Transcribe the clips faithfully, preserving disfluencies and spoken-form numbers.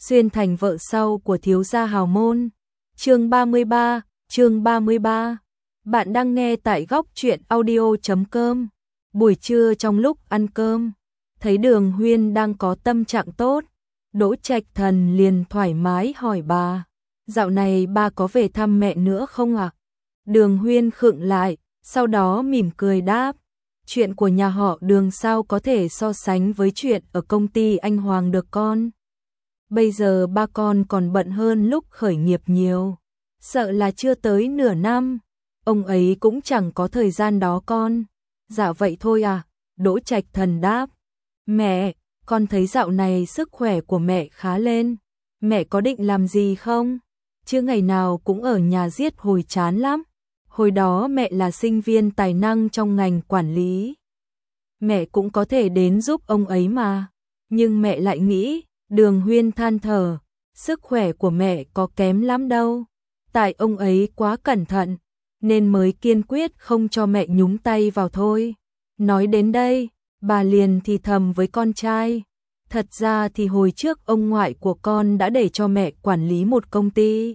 xuyên thành vợ sau của thiếu gia hào môn. Chương ba mươi ba, chương ba mươi ba. Bạn đang nghe tại góc truyện audio chấm com. Buổi trưa trong lúc ăn cơm, thấy Đường Huyên đang có tâm trạng tốt, Đỗ Trạch Thần liền thoải mái hỏi bà, dạo này ba có về thăm mẹ nữa không ạ? À? Đường Huyên khựng lại, sau đó mỉm cười đáp, chuyện của nhà họ Đường sao có thể so sánh với chuyện ở công ty anh Hoàng được con. Bây giờ ba con còn bận hơn lúc khởi nghiệp nhiều, sợ là chưa tới nửa năm, ông ấy cũng chẳng có thời gian đó con. Dạ vậy thôi à, Đỗ Trạch Thần đáp. Mẹ, con thấy dạo này sức khỏe của mẹ khá lên, mẹ có định làm gì không? Chứ ngày nào cũng ở nhà giết hồi chán lắm. Hồi đó mẹ là sinh viên tài năng trong ngành quản lý. Mẹ cũng có thể đến giúp ông ấy mà. Nhưng mẹ lại nghĩ, Đường Huyên than thở, sức khỏe của mẹ có kém lắm đâu. Tại ông ấy quá cẩn thận, nên mới kiên quyết không cho mẹ nhúng tay vào thôi. Nói đến đây, bà liền thì thầm với con trai. Thật ra thì hồi trước ông ngoại của con đã để cho mẹ quản lý một công ty.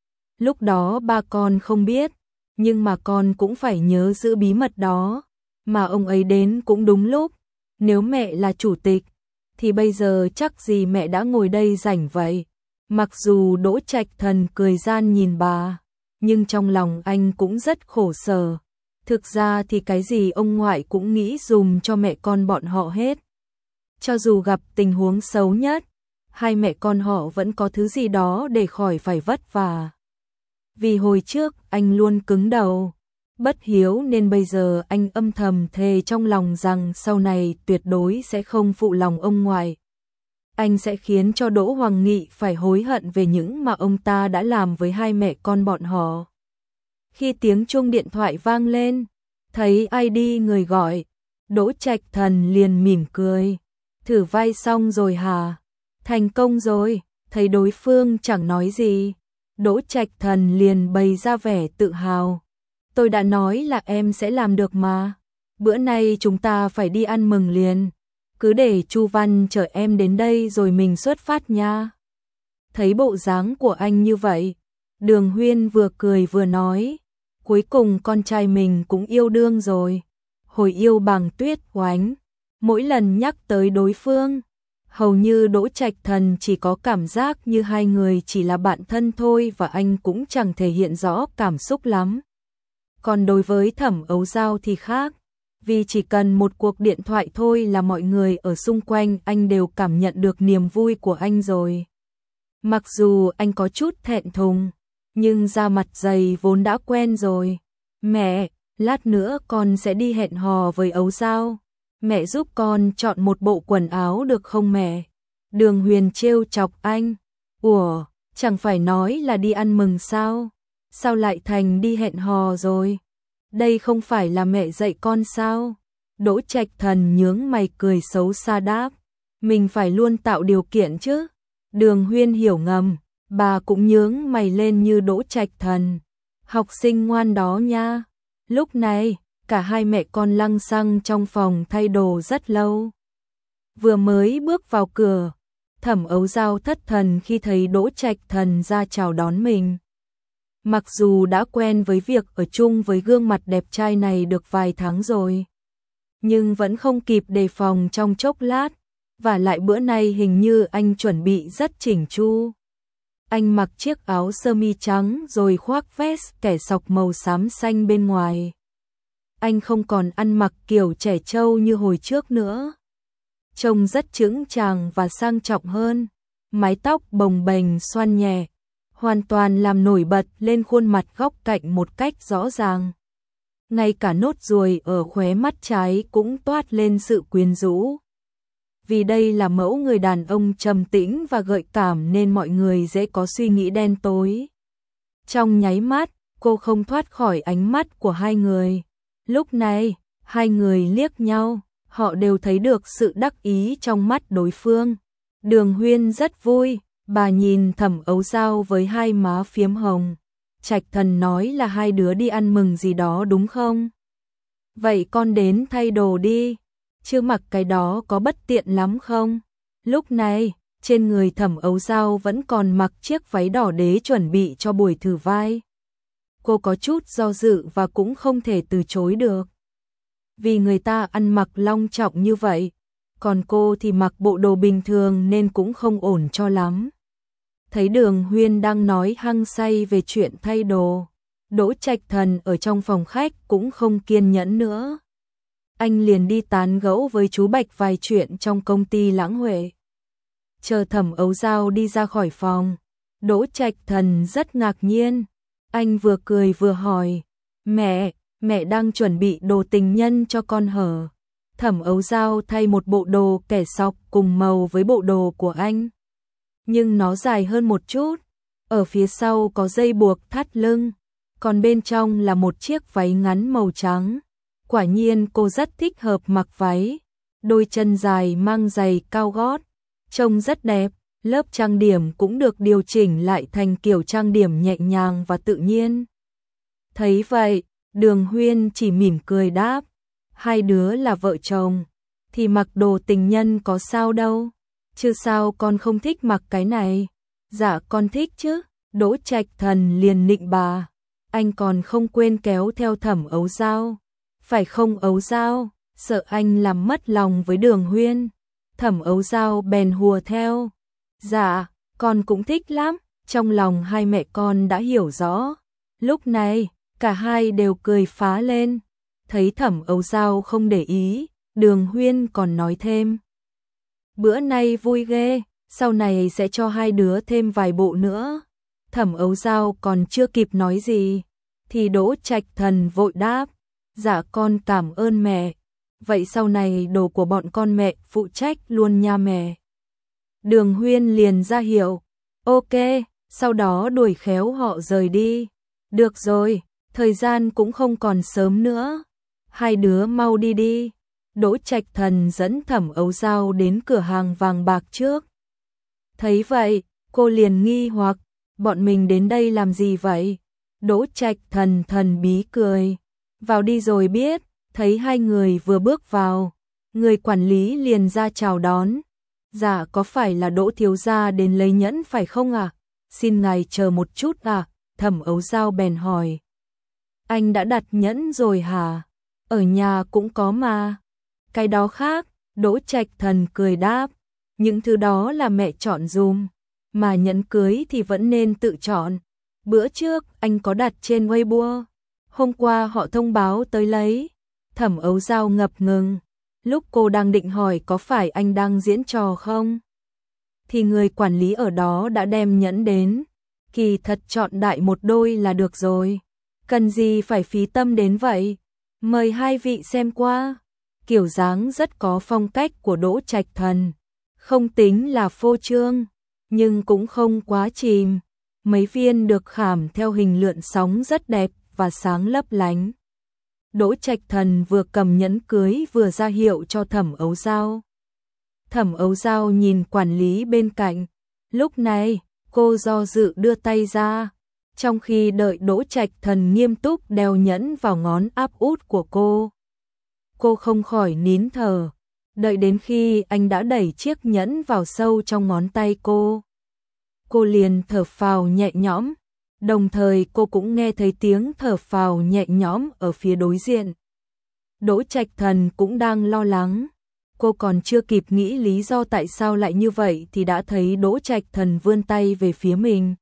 Lúc đó ba con không biết, nhưng mà con cũng phải nhớ giữ bí mật đó. Mà ông ấy đến cũng đúng lúc, nếu mẹ là chủ tịch, thì bây giờ chắc gì mẹ đã ngồi đây rảnh vậy. Mặc dù Đỗ Trạch Thần cười gian nhìn bà, nhưng trong lòng anh cũng rất khổ sở. Thực ra thì cái gì ông ngoại cũng nghĩ dùm cho mẹ con bọn họ hết. Cho dù gặp tình huống xấu nhất, hai mẹ con họ vẫn có thứ gì đó để khỏi phải vất vả. Vì hồi trước anh luôn cứng đầu, bất hiếu nên bây giờ anh âm thầm thề trong lòng rằng sau này tuyệt đối sẽ không phụ lòng ông ngoại. Anh sẽ khiến cho Đỗ Hoàng Nghị phải hối hận về những mà ông ta đã làm với hai mẹ con bọn họ. Khi tiếng chuông điện thoại vang lên, thấy i đê người gọi, Đỗ Trạch Thần liền mỉm cười. Thử vai xong rồi hả? Thành công rồi. Thấy đối phương chẳng nói gì, Đỗ Trạch Thần liền bày ra vẻ tự hào. Tôi đã nói là em sẽ làm được mà. Bữa nay chúng ta phải đi ăn mừng liền. Cứ để Chu Văn chở em đến đây rồi mình xuất phát nha. Thấy bộ dáng của anh như vậy, Đường Huyên vừa cười vừa nói, cuối cùng con trai mình cũng yêu đương rồi. Hồi yêu bằng tuyết oánh, mỗi lần nhắc tới đối phương, hầu như Đỗ Trạch Thần chỉ có cảm giác như hai người chỉ là bạn thân thôi và anh cũng chẳng thể hiện rõ cảm xúc lắm. Còn đối với Thẩm Ấu Dao thì khác, vì chỉ cần một cuộc điện thoại thôi là mọi người ở xung quanh anh đều cảm nhận được niềm vui của anh rồi. Mặc dù anh có chút thẹn thùng, nhưng da mặt dày vốn đã quen rồi. Mẹ, lát nữa con sẽ đi hẹn hò với Ấu Dao. Mẹ giúp con chọn một bộ quần áo được không mẹ? Đường Huyền trêu chọc anh. Ủa, chẳng phải nói là đi ăn mừng sao? Sao lại thành đi hẹn hò rồi? Đây không phải là mẹ dạy con sao? Đỗ Trạch Thần nhướng mày cười xấu xa đáp. Mình phải luôn tạo điều kiện chứ. Đường Huyên hiểu ngầm, bà cũng nhướng mày lên như Đỗ Trạch Thần. Học sinh ngoan đó nha. Lúc này, cả hai mẹ con lăng xăng trong phòng thay đồ rất lâu. Vừa mới bước vào cửa, Thẩm Ấu Dao thất thần khi thấy Đỗ Trạch Thần ra chào đón mình. Mặc dù đã quen với việc ở chung với gương mặt đẹp trai này được vài tháng rồi, nhưng vẫn không kịp đề phòng trong chốc lát, và lại bữa nay hình như anh chuẩn bị rất chỉnh chu. Anh mặc chiếc áo sơ mi trắng rồi khoác vest kẻ sọc màu xám xanh bên ngoài. Anh không còn ăn mặc kiểu trẻ trâu như hồi trước nữa. Trông rất chững chạc và sang trọng hơn, mái tóc bồng bềnh xoăn nhẹ, hoàn toàn làm nổi bật lên khuôn mặt góc cạnh một cách rõ ràng. Ngay cả nốt ruồi ở khóe mắt trái cũng toát lên sự quyến rũ. Vì đây là mẫu người đàn ông trầm tĩnh và gợi cảm nên mọi người dễ có suy nghĩ đen tối. Trong nháy mắt, cô không thoát khỏi ánh mắt của hai người. Lúc này, hai người liếc nhau, họ đều thấy được sự đắc ý trong mắt đối phương. Đường Huyên rất vui, bà nhìn Thẩm Ấu Dao với hai má phiếm hồng. Trạch Thần nói là hai đứa đi ăn mừng gì đó đúng không? Vậy con đến thay đồ đi, chứ mặc cái đó có bất tiện lắm không? Lúc này, Trên người Thẩm Ấu Dao vẫn còn mặc chiếc váy đỏ đế chuẩn bị cho buổi thử vai. Cô có chút do dự và cũng không thể từ chối được. Vì người ta ăn mặc long trọng như vậy, còn cô thì mặc bộ đồ bình thường nên cũng không ổn cho lắm. Thấy Đường Huyên đang nói hăng say về chuyện thay đồ, Đỗ Trạch Thần ở trong phòng khách cũng không kiên nhẫn nữa. Anh liền đi tán gẫu với chú Bạch vài chuyện trong công ty Lãng Huệ. Chờ Thẩm Ấu Dao đi ra khỏi phòng, Đỗ Trạch Thần rất ngạc nhiên. Anh vừa cười vừa hỏi, mẹ, mẹ đang chuẩn bị đồ tình nhân cho con hở? Thẩm Ấu Dao thay một bộ đồ kẻ sọc cùng màu với bộ đồ của anh. Nhưng nó dài hơn một chút, ở phía sau có dây buộc thắt lưng, còn bên trong là một chiếc váy ngắn màu trắng. Quả nhiên cô rất thích hợp mặc váy, đôi chân dài mang giày cao gót, trông rất đẹp. Lớp trang điểm cũng được điều chỉnh lại thành kiểu trang điểm nhẹ nhàng và tự nhiên. Thấy vậy, Đường Huyên chỉ mỉm cười đáp, hai đứa là vợ chồng, thì mặc đồ tình nhân có sao đâu, chứ sao con không thích mặc cái này? Dạ con thích chứ, Đỗ Trạch Thần liền nịnh bà, anh còn không quên kéo theo Thẩm Ấu Dao, phải không Ấu Dao, sợ anh làm mất lòng với Đường Huyên. Thẩm Ấu Dao bèn hùa theo. Dạ, con cũng thích lắm, trong lòng hai mẹ con đã hiểu rõ. Lúc này, cả hai đều cười phá lên. Thấy Thẩm Ấu Dao không để ý, Đường Huyên còn nói thêm. Bữa nay vui ghê, sau này sẽ cho hai đứa thêm vài bộ nữa. Thẩm Ấu Dao còn chưa kịp nói gì, thì Đỗ Trạch Thần vội đáp. Dạ con cảm ơn mẹ, vậy sau này đồ của bọn con mẹ phụ trách luôn nha mẹ. Đường Huyên liền ra hiệu, ok, sau đó đuổi khéo họ rời đi. Được rồi, thời gian cũng không còn sớm nữa, hai đứa mau đi đi. Đỗ Trạch Thần dẫn Thẩm Ấu Dao đến cửa hàng vàng bạc trước. Thấy vậy, cô liền nghi hoặc, bọn mình đến đây làm gì vậy? Đỗ Trạch Thần thần bí cười, vào đi rồi biết. Thấy hai người vừa bước vào, người quản lý liền ra chào đón. Dạ có phải là Đỗ thiếu gia đến lấy nhẫn phải không ạ? À? Xin ngài chờ một chút ạ. À? Thẩm Ấu Dao bèn hỏi. Anh đã đặt nhẫn rồi hả? Ở nhà cũng có mà. Cái đó khác, Đỗ Trạch Thần cười đáp. Những thứ đó là mẹ chọn dùm, mà nhẫn cưới thì vẫn nên tự chọn. Bữa trước anh có đặt trên Weibo, hôm qua họ thông báo tới lấy. Thẩm Ấu Dao ngập ngừng. Lúc cô đang định hỏi có phải anh đang diễn trò không, thì người quản lý ở đó đã đem nhẫn đến. Kỳ thật chọn đại một đôi là được rồi, cần gì phải phí tâm đến vậy. Mời hai vị xem qua. Kiểu dáng rất có phong cách của Đỗ Trạch Thần, không tính là phô trương, nhưng cũng không quá chìm. Mấy viên được khảm theo hình lượn sóng rất đẹp và sáng lấp lánh. Đỗ Trạch Thần vừa cầm nhẫn cưới vừa ra hiệu cho Thẩm Ấu Dao. Thẩm Ấu Dao nhìn quản lý bên cạnh. Lúc này, cô do dự đưa tay ra, trong khi đợi Đỗ Trạch Thần nghiêm túc đeo nhẫn vào ngón áp út của cô. Cô không khỏi nín thở, đợi đến khi anh đã đẩy chiếc nhẫn vào sâu trong ngón tay cô. Cô liền thở phào nhẹ nhõm. Đồng thời cô cũng nghe thấy tiếng thở phào nhẹ nhõm ở phía đối diện. Đỗ Trạch Thần cũng đang lo lắng. Cô còn chưa kịp nghĩ lý do tại sao lại như vậy thì đã thấy Đỗ Trạch Thần vươn tay về phía mình.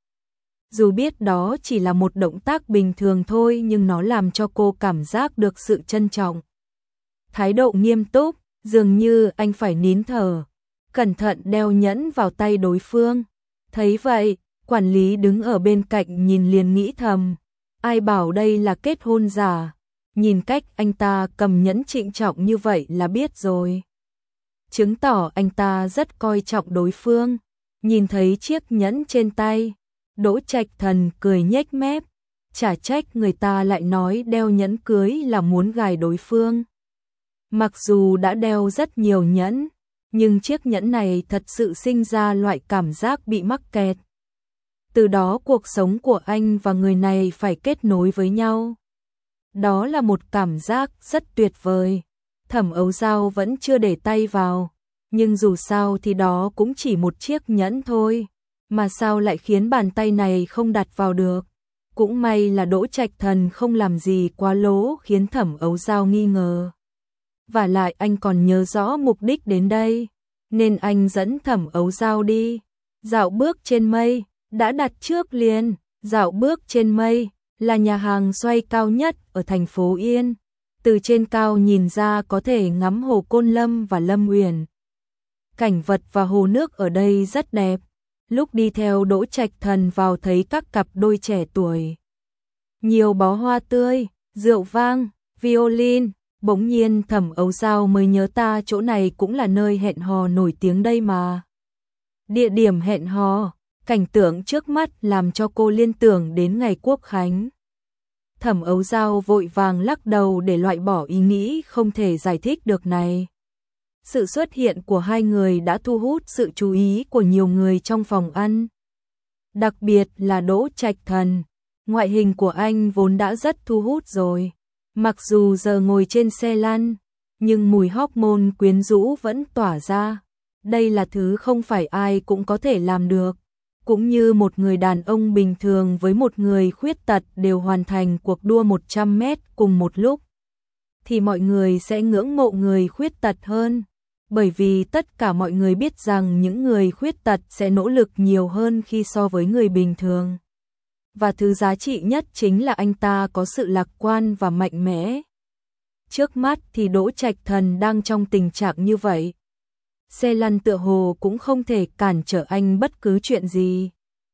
Dù biết đó chỉ là một động tác bình thường thôi nhưng nó làm cho cô cảm giác được sự trân trọng. Thái độ nghiêm túc, dường như anh phải nín thở, cẩn thận đeo nhẫn vào tay đối phương. Thấy vậy, quản lý đứng ở bên cạnh nhìn liền nghĩ thầm, ai bảo đây là kết hôn giả, nhìn cách anh ta cầm nhẫn trịnh trọng như vậy là biết rồi. Chứng tỏ anh ta rất coi trọng đối phương. Nhìn thấy chiếc nhẫn trên tay, Đỗ Trạch Thần cười nhếch mép, chả trách người ta lại nói đeo nhẫn cưới là muốn gài đối phương. Mặc dù đã đeo rất nhiều nhẫn, nhưng chiếc nhẫn này thật sự sinh ra loại cảm giác bị mắc kẹt. Từ đó cuộc sống của anh và người này phải kết nối với nhau. Đó là một cảm giác rất tuyệt vời. Thẩm Ấu Dao vẫn chưa để tay vào, Nhưng dù sao thì đó cũng chỉ một chiếc nhẫn thôi, mà sao lại khiến bàn tay này không đặt vào được. Cũng may là Đỗ Trạch Thần không làm gì quá lố khiến Thẩm Ấu Dao nghi ngờ. Và lại anh còn nhớ rõ mục đích đến đây, nên anh dẫn Thẩm Ấu Dao đi. Dạo bước trên mây, đã đặt trước liền. Dạo bước trên mây là nhà hàng xoay cao nhất ở thành phố Yên. Từ trên cao nhìn ra có thể ngắm hồ Côn Lâm và Lâm Uyển. Cảnh vật và hồ nước ở đây rất đẹp. Lúc đi theo Đỗ Trạch Thần vào thấy các cặp đôi trẻ tuổi. Nhiều bó hoa tươi, rượu vang, violin, bỗng nhiên Thẩm Ấu Dao mới nhớ ta chỗ này cũng là nơi hẹn hò nổi tiếng đây mà. Địa điểm hẹn hò, cảnh tượng trước mắt làm cho cô liên tưởng đến ngày Quốc Khánh. Thẩm Ấu Dao vội vàng lắc đầu để loại bỏ ý nghĩ không thể giải thích được này. Sự xuất hiện của hai người đã thu hút sự chú ý của nhiều người trong phòng ăn. Đặc biệt là Đỗ Trạch Thần, ngoại hình của anh vốn đã rất thu hút rồi. Mặc dù giờ ngồi trên xe lăn, nhưng mùi hormone quyến rũ vẫn tỏa ra. Đây là thứ không phải ai cũng có thể làm được. Cũng như một người đàn ông bình thường với một người khuyết tật đều hoàn thành cuộc đua một trăm mét cùng một lúc, thì mọi người sẽ ngưỡng mộ người khuyết tật hơn. Bởi vì tất cả mọi người biết rằng những người khuyết tật sẽ nỗ lực nhiều hơn khi so với người bình thường. Và thứ giá trị nhất chính là anh ta có sự lạc quan và mạnh mẽ. Trước mắt thì Đỗ Trạch Thần đang trong tình trạng như vậy. Xe lăn tựa hồ cũng không thể cản trở anh bất cứ chuyện gì.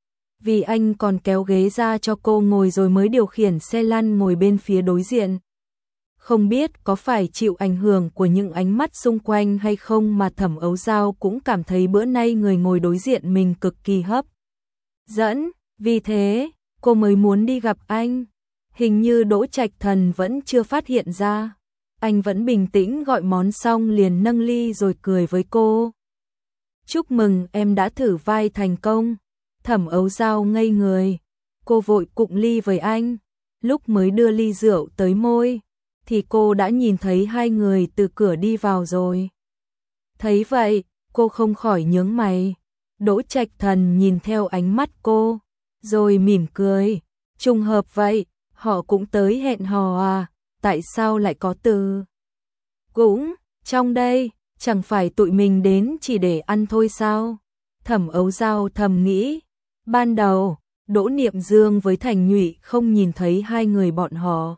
Vì anh còn kéo ghế ra cho cô ngồi rồi mới điều khiển xe lăn ngồi bên phía đối diện. Không biết có phải chịu ảnh hưởng của những ánh mắt xung quanh hay không mà Thẩm Ấu Dao cũng cảm thấy bữa nay người ngồi đối diện mình cực kỳ hấp dẫn. Vì thế, cô mới muốn đi gặp anh. Hình như Đỗ Trạch Thần vẫn chưa phát hiện ra. Anh vẫn bình tĩnh gọi món xong liền nâng ly rồi cười với cô. Chúc mừng em đã thử vai thành công. Thẩm Ấu Dao ngây người. Cô vội cụng ly với anh. Lúc mới đưa ly rượu tới môi, thì cô đã nhìn thấy hai người từ cửa đi vào rồi. Thấy vậy, cô không khỏi nhướng mày. Đỗ Trạch Thần nhìn theo ánh mắt cô, rồi mỉm cười. Trùng hợp vậy, họ cũng tới hẹn hò à, tại sao lại có từ? Cũng, trong đây, chẳng phải tụi mình đến chỉ để ăn thôi sao? Thẩm Ấu Dao thầm nghĩ. Ban đầu, Đỗ Niệm Dương với Thành Nhụy không nhìn thấy hai người bọn họ.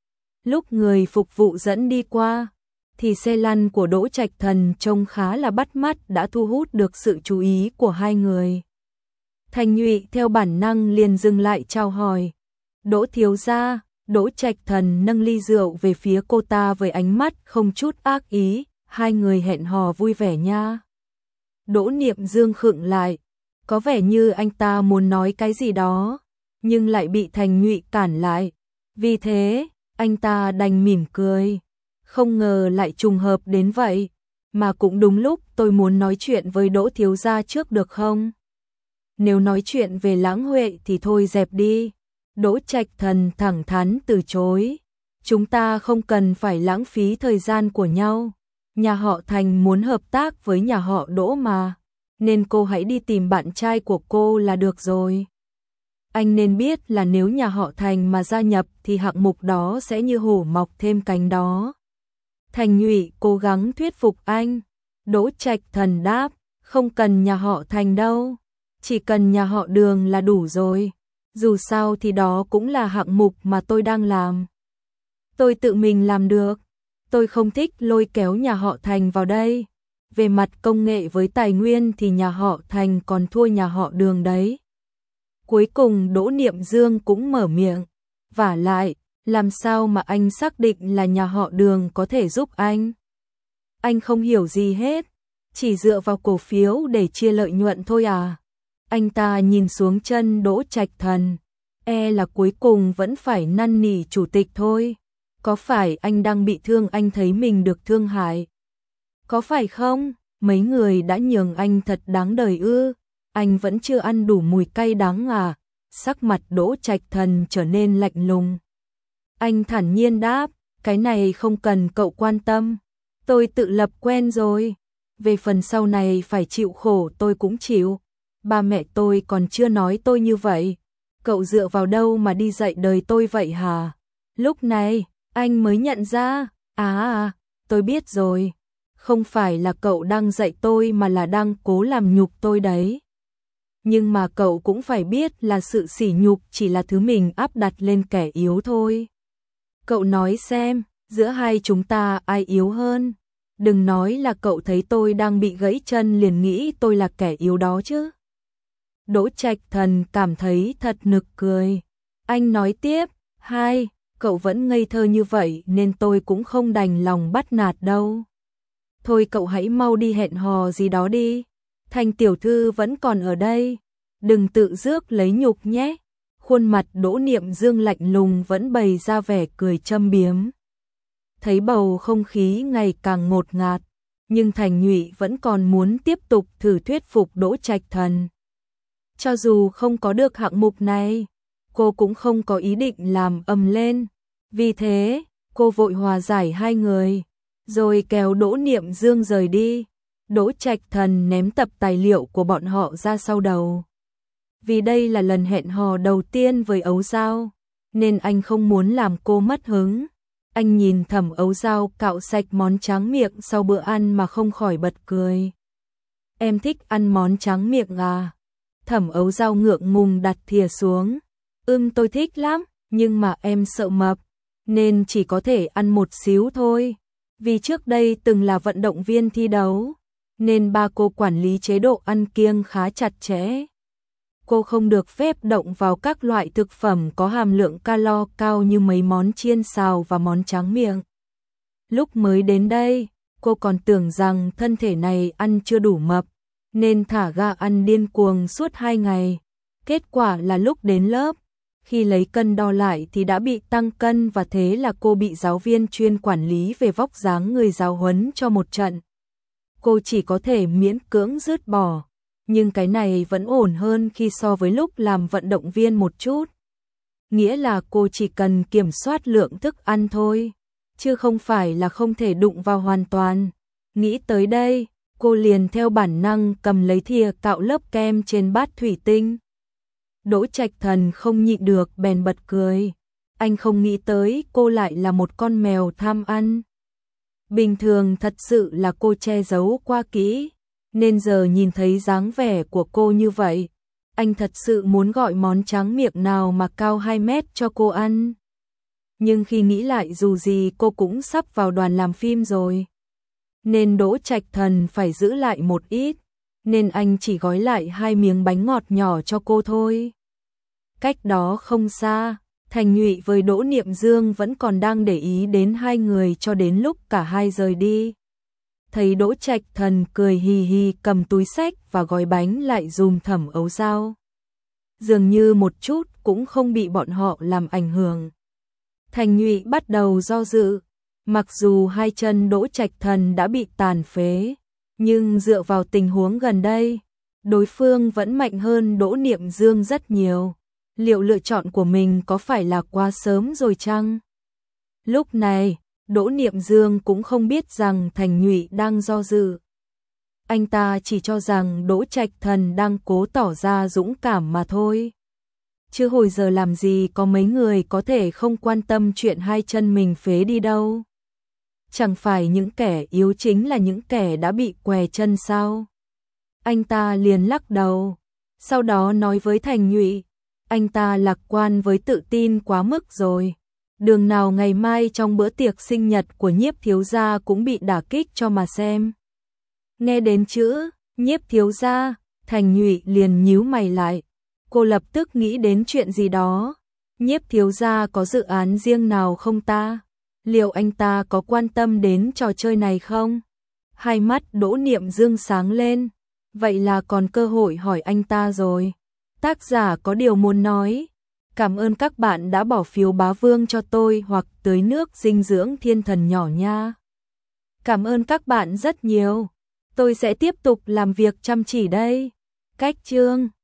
Lúc người phục vụ dẫn đi qua, thì xe lăn của Đỗ Trạch Thần trông khá là bắt mắt đã thu hút được sự chú ý của hai người. Thành Nhụy theo bản năng liền dừng lại chào hỏi. Đỗ thiếu gia. Đỗ Trạch Thần nâng ly rượu về phía cô ta với ánh mắt không chút ác ý. Hai người hẹn hò vui vẻ nha. Đỗ Niệm Dương khựng lại. Có vẻ như anh ta muốn nói cái gì đó, nhưng lại bị Thành Nhụy cản lại. Vì thế, anh ta đành mỉm cười. Không ngờ lại trùng hợp đến vậy. Mà cũng đúng lúc tôi muốn nói chuyện với Đỗ thiếu gia trước được không? Nếu nói chuyện về Lãng Huệ thì thôi dẹp đi. Đỗ Trạch Thần thẳng thắn từ chối. Chúng ta không cần phải lãng phí thời gian của nhau. Nhà họ Thành muốn hợp tác với nhà họ Đỗ mà. Nên cô hãy đi tìm bạn trai của cô là được rồi. Anh nên biết là nếu nhà họ Thành mà gia nhập thì hạng mục đó sẽ như hổ mọc thêm cánh đó. Thành Nhụy cố gắng thuyết phục anh. Đỗ Trạch Thần đáp, không cần nhà họ Thành đâu. Chỉ cần nhà họ Đường là đủ rồi. Dù sao thì đó cũng là hạng mục mà tôi đang làm. Tôi tự mình làm được. Tôi không thích lôi kéo nhà họ Thành vào đây. Về mặt công nghệ với tài nguyên thì nhà họ Thành còn thua nhà họ Đường đấy. Cuối cùng Đỗ Niệm Dương cũng mở miệng. Vả lại, làm sao mà anh xác định là nhà họ Đường có thể giúp anh? Anh không hiểu gì hết. Chỉ dựa vào cổ phiếu để chia lợi nhuận thôi à? Anh ta nhìn xuống chân Đỗ Trạch Thần. E là cuối cùng vẫn phải năn nỉ chủ tịch thôi. Có phải anh đang bị thương anh thấy mình được thương hại? Có phải không? Mấy người đã nhường anh thật đáng đời ư? Anh vẫn chưa ăn đủ mùi cay đắng à? Sắc mặt Đỗ Trạch Thần trở nên lạnh lùng. Anh thản nhiên đáp, cái này không cần cậu quan tâm. Tôi tự lập quen rồi. về phần sau này phải chịu khổ tôi cũng chịu. Ba mẹ tôi còn chưa nói tôi như vậy. Cậu dựa vào đâu mà đi dạy đời tôi vậy hả? Lúc này, anh mới nhận ra, à à, tôi biết rồi. Không phải là cậu đang dạy tôi mà là đang cố làm nhục tôi đấy. Nhưng mà cậu cũng phải biết là sự sỉ nhục chỉ là thứ mình áp đặt lên kẻ yếu thôi. Cậu nói xem, giữa hai chúng ta ai yếu hơn? Đừng nói là cậu thấy tôi đang bị gãy chân liền nghĩ tôi là kẻ yếu đó chứ. Đỗ Trạch Thần cảm thấy thật nực cười. Anh nói tiếp, hai, cậu vẫn ngây thơ như vậy nên tôi cũng không đành lòng bắt nạt đâu. Thôi cậu hãy mau đi hẹn hò gì đó đi. Thành tiểu thư vẫn còn ở đây. Đừng tự rước lấy nhục nhé. Khuôn mặt Đỗ Niệm Dương lạnh lùng vẫn bày ra vẻ cười châm biếm. Thấy bầu không khí ngày càng ngột ngạt, nhưng Thành Nhụy vẫn còn muốn tiếp tục thử thuyết phục Đỗ Trạch Thần. Cho dù không có được hạng mục này, cô cũng không có ý định làm ầm lên. Vì thế, cô vội hòa giải hai người, rồi kéo Đỗ Niệm Dương rời đi. Đỗ Trạch Thần ném tập tài liệu của bọn họ ra sau đầu. Vì đây là lần hẹn hò đầu tiên với Ấu Dao, nên anh không muốn làm cô mất hứng. Anh nhìn Thẩm Ấu Dao cạo sạch món tráng miệng sau bữa ăn mà không khỏi bật cười. Em thích ăn món tráng miệng à? Thẩm Ấu Dao ngượng ngùng đặt thìa xuống. Ưm tôi thích lắm, nhưng mà em sợ mập, nên chỉ có thể ăn một xíu thôi. Vì trước đây từng là vận động viên thi đấu, nên ba cô quản lý chế độ ăn kiêng khá chặt chẽ. Cô không được phép động vào các loại thực phẩm có hàm lượng calo cao như mấy món chiên xào và món tráng miệng. Lúc mới đến đây, cô còn tưởng rằng thân thể này ăn chưa đủ mập, nên thả ga ăn điên cuồng suốt hai ngày. Kết quả là lúc đến lớp, khi lấy cân đo lại thì đã bị tăng cân và thế là cô bị giáo viên chuyên quản lý về vóc dáng người giáo huấn cho một trận. Cô chỉ có thể miễn cưỡng dứt bỏ, nhưng cái này vẫn ổn hơn khi so với lúc làm vận động viên một chút. Nghĩa là cô chỉ cần kiểm soát lượng thức ăn thôi, chứ không phải là không thể đụng vào hoàn toàn. Nghĩ tới đây, cô liền theo bản năng cầm lấy thìa cạo lớp kem trên bát thủy tinh. Đỗ Trạch Thần không nhịn được bèn bật cười. Anh không nghĩ tới cô lại là một con mèo tham ăn. Bình thường thật sự là cô che giấu qua kỹ, nên giờ nhìn thấy dáng vẻ của cô như vậy, anh thật sự muốn gọi món tráng miệng nào mà cao hai mét cho cô ăn. Nhưng khi nghĩ lại dù gì cô cũng sắp vào đoàn làm phim rồi, nên Đỗ Trạch Thần phải giữ lại một ít, nên anh chỉ gói lại hai miếng bánh ngọt nhỏ cho cô thôi. Cách đó không xa, Thành Nhụy với Đỗ Niệm Dương vẫn còn đang để ý đến hai người cho đến lúc cả hai rời đi. Thấy Đỗ Trạch Thần cười hì hì cầm túi xách và gói bánh lại dùm Thẩm Ấu Dao. Dường như một chút cũng không bị bọn họ làm ảnh hưởng. Thành Nhụy bắt đầu do dự, mặc dù hai chân Đỗ Trạch Thần đã bị tàn phế, nhưng dựa vào tình huống gần đây, đối phương vẫn mạnh hơn Đỗ Niệm Dương rất nhiều. Liệu lựa chọn của mình có phải là quá sớm rồi chăng? Lúc này, Đỗ Niệm Dương cũng không biết rằng Thành Nhụy đang do dự. Anh ta chỉ cho rằng Đỗ Trạch Thần đang cố tỏ ra dũng cảm mà thôi. Chứ hồi giờ làm gì có mấy người có thể không quan tâm chuyện hai chân mình phế đi đâu. Chẳng phải những kẻ yếu chính là những kẻ đã bị què chân sao? Anh ta liền lắc đầu, sau đó nói với Thành Nhụy, anh ta lạc quan với tự tin quá mức rồi. Đường nào ngày mai trong bữa tiệc sinh nhật của Nhiếp thiếu gia cũng bị đả kích cho mà xem. Nghe đến chữ Nhiếp thiếu gia, Thành Nhụy liền nhíu mày lại. Cô lập tức nghĩ đến chuyện gì đó. Nhiếp thiếu gia có dự án riêng nào không ta? Liệu anh ta có quan tâm đến trò chơi này không? Hai mắt Đỗ Niệm Dương sáng lên. Vậy là còn cơ hội hỏi anh ta rồi. Tác giả có điều muốn nói. Cảm ơn các bạn đã bỏ phiếu bá vương cho tôi hoặc tưới nước dinh dưỡng thiên thần nhỏ nha. Cảm ơn các bạn rất nhiều. Tôi sẽ tiếp tục làm việc chăm chỉ đây. Cách chương